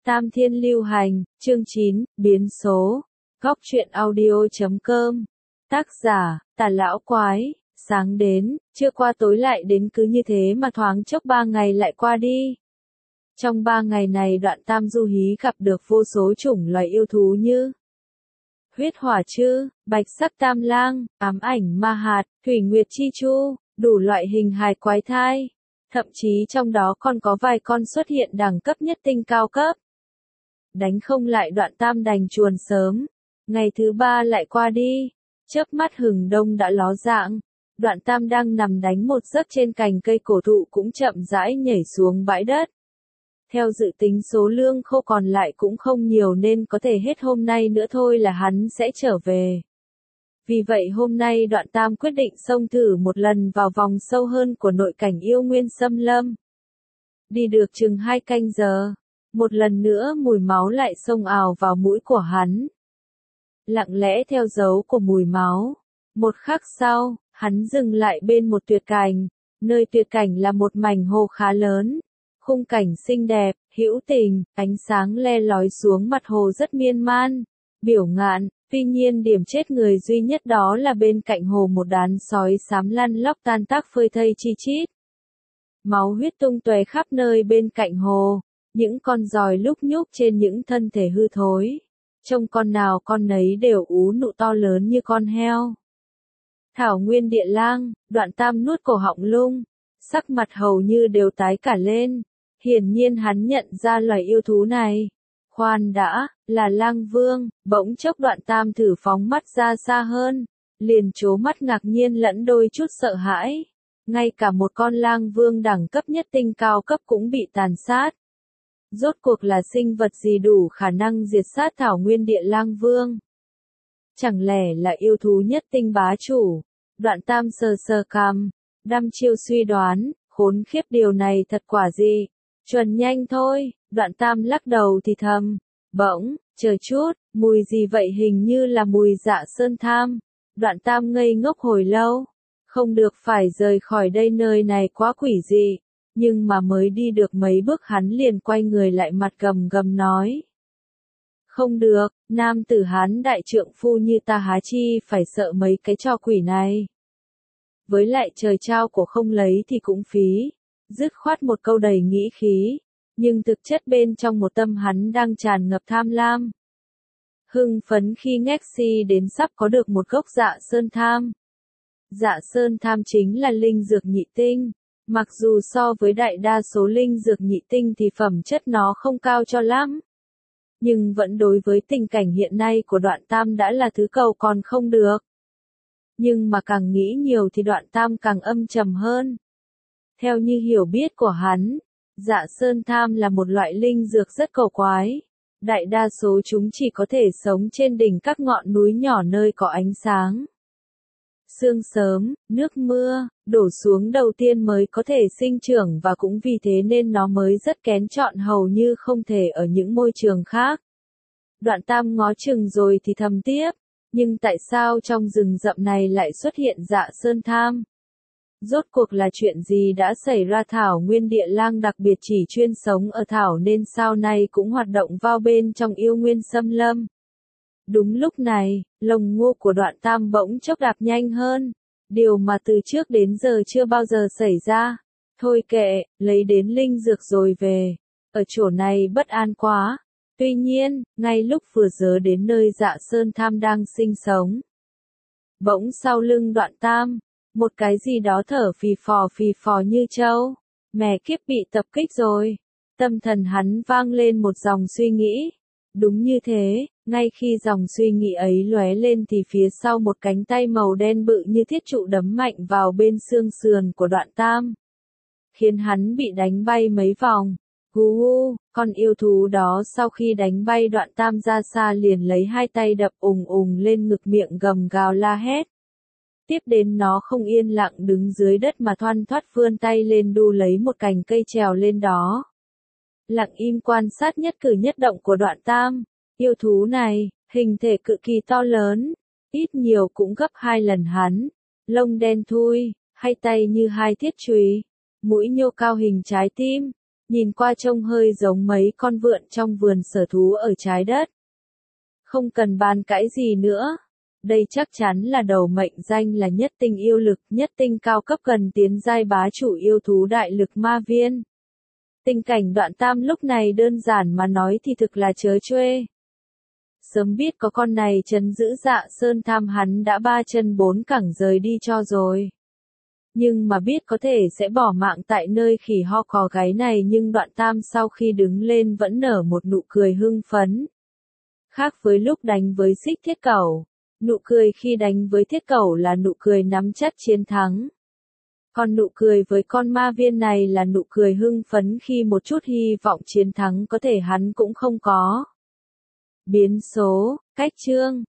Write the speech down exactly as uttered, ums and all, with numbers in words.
Tam Thiên Lưu Hành, chương chín, biến số. Góc truyện audio chấm com. Tác giả, Tà Lão Quái. Sáng đến, chưa qua tối lại đến, cứ như thế mà thoáng chốc ba ngày lại qua đi. Trong ba ngày này Đoạn Tam du hí gặp được vô số chủng loài yêu thú như huyết hỏa trư, bạch sắc tam lang, ám ảnh ma hạt, thủy nguyệt chi chu, đủ loại hình hài quái thai. Thậm chí trong đó còn có vài con xuất hiện đẳng cấp nhất tinh cao cấp. Đánh không lại Đoạn Tam đành chuồn sớm. Ngày thứ ba lại qua đi. Chớp mắt hừng đông đã ló dạng. Đoạn Tam đang nằm đánh một giấc trên cành cây cổ thụ cũng chậm rãi nhảy xuống bãi đất. Theo dự tính số lương khô còn lại cũng không nhiều nên có thể hết hôm nay nữa thôi là hắn sẽ trở về. Vì vậy hôm nay Đoạn Tam quyết định xông thử một lần vào vòng sâu hơn của nội cảnh yêu nguyên xâm lâm. Đi được chừng hai canh giờ, một lần nữa mùi máu lại xông ào vào mũi của hắn. Lặng lẽ theo dấu của mùi máu, một khắc sau, hắn dừng lại bên một tuyệt cảnh, nơi tuyệt cảnh là một mảnh hồ khá lớn. Khung cảnh xinh đẹp, hữu tình, ánh sáng le lói xuống mặt hồ rất miên man, biểu ngạn, tuy nhiên điểm chết người duy nhất đó là bên cạnh hồ một đàn sói xám lăn lóc tan tác phơi thây chi chít. Máu huyết tung tóe khắp nơi bên cạnh hồ, những con giòi lúc nhúc trên những thân thể hư thối. Trông con nào con nấy đều ú nụ to lớn như con heo. Thảo Nguyên Địa Lang, Đoạn Tam nuốt cổ họng lung, sắc mặt hầu như đều tái cả lên. Hiển nhiên hắn nhận ra loài yêu thú này. Khoan đã, là lang vương, bỗng chốc Đoạn Tam thử phóng mắt ra xa hơn, liền trố mắt ngạc nhiên lẫn đôi chút sợ hãi. Ngay cả một con lang vương đẳng cấp nhất tinh cao cấp cũng bị tàn sát. Rốt cuộc là sinh vật gì đủ khả năng diệt sát Thảo Nguyên Địa Lang vương? Chẳng lẽ là yêu thú nhất tinh bá chủ? Đoạn Tam sờ sờ cằm, đăm chiêu suy đoán, khốn khiếp điều này thật quả gì? Chuẩn nhanh thôi, Đoạn Tam lắc đầu thì thầm. Bỗng, chờ chút, mùi gì vậy, hình như là mùi dạ sơn tham. Đoạn Tam ngây ngốc hồi lâu. Không được, phải rời khỏi đây, nơi này quá quỷ dị. Nhưng mà mới đi được mấy bước hắn liền quay người lại, mặt gầm gầm nói. Không được, nam tử Hán đại trượng phu như ta há chi phải sợ mấy cái trò quỷ này. Với lại trời trao của không lấy thì cũng phí. Dứt khoát một câu đầy nghĩ khí. Nhưng thực chất bên trong một tâm hắn đang tràn ngập tham lam. Hưng phấn khi Ngexi đến sắp có được một gốc dạ sơn tham. Dạ sơn tham chính là linh dược nhị tinh. Mặc dù so với đại đa số linh dược nhị tinh thì phẩm chất nó không cao cho lắm. Nhưng vẫn đối với tình cảnh hiện nay của Đoạn Tam đã là thứ cầu còn không được. Nhưng mà càng nghĩ nhiều thì Đoạn Tam càng âm trầm hơn. Theo như hiểu biết của hắn, dạ sơn tham là một loại linh dược rất cầu quái. Đại đa số chúng chỉ có thể sống trên đỉnh các ngọn núi nhỏ nơi có ánh sáng. Sương sớm, nước mưa, đổ xuống đầu tiên mới có thể sinh trưởng và cũng vì thế nên nó mới rất kén chọn, hầu như không thể ở những môi trường khác. Đoạn Tam ngó chừng rồi thì thầm tiếp, nhưng tại sao trong rừng rậm này lại xuất hiện dạ sơn tham? Rốt cuộc là chuyện gì đã xảy ra? Thảo Nguyên Địa Lang đặc biệt chỉ chuyên sống ở thảo nên sau này cũng hoạt động vào bên trong yêu nguyên xâm lâm. Đúng lúc này, lồng ngô của Đoạn Tam bỗng chốc đạp nhanh hơn, điều mà từ trước đến giờ chưa bao giờ xảy ra. Thôi kệ, lấy đến linh dược rồi về, ở chỗ này bất an quá. Tuy nhiên, ngay lúc vừa dớ đến nơi dạ sơn tham đang sinh sống, bỗng sau lưng Đoạn Tam, một cái gì đó thở phì phò phì phò như trâu. Mẹ kiếp, bị tập kích rồi. Tâm thần hắn vang lên một dòng suy nghĩ. Đúng như thế, ngay khi dòng suy nghĩ ấy lóe lên thì phía sau một cánh tay màu đen bự như thiết trụ đấm mạnh vào bên xương sườn của Đoạn Tam, khiến hắn bị đánh bay mấy vòng. Hú hú, con yêu thú đó sau khi đánh bay Đoạn Tam ra xa liền lấy hai tay đập ùng ùng lên ngực, miệng gầm gào la hét. Tiếp đến nó không yên lặng đứng dưới đất mà thoăn thoắt vươn tay lên đu lấy một cành cây trèo lên đó. Lặng im quan sát nhất cử nhất động của Đoạn Tam. Yêu thú này, hình thể cực kỳ to lớn, ít nhiều cũng gấp hai lần hắn. Lông đen thui, hai tay như hai thiết chùy, mũi nhô cao hình trái tim, nhìn qua trông hơi giống mấy con vượn trong vườn sở thú ở trái đất. Không cần bàn cãi gì nữa. Đây chắc chắn là đầu mệnh danh là nhất tinh yêu lực, nhất tinh cao cấp cần tiến giai bá chủ yêu thú đại lực ma viên. Tình cảnh Đoạn Tam lúc này đơn giản mà nói thì thực là trớ trêu. Sớm biết có con này trấn giữ Dạ Sơn Tham hắn đã ba chân bốn cẳng rời đi cho rồi. Nhưng mà biết có thể sẽ bỏ mạng tại nơi khỉ ho cò gáy này, nhưng Đoạn Tam sau khi đứng lên vẫn nở một nụ cười hưng phấn. Khác với lúc đánh với Xích Thiết Cẩu, nụ cười khi đánh với Thiết Cẩu là nụ cười nắm chắc chiến thắng. Còn nụ cười với con ma viên này là nụ cười hưng phấn khi một chút hy vọng chiến thắng có thể hắn cũng không có. Biến số, cách chương.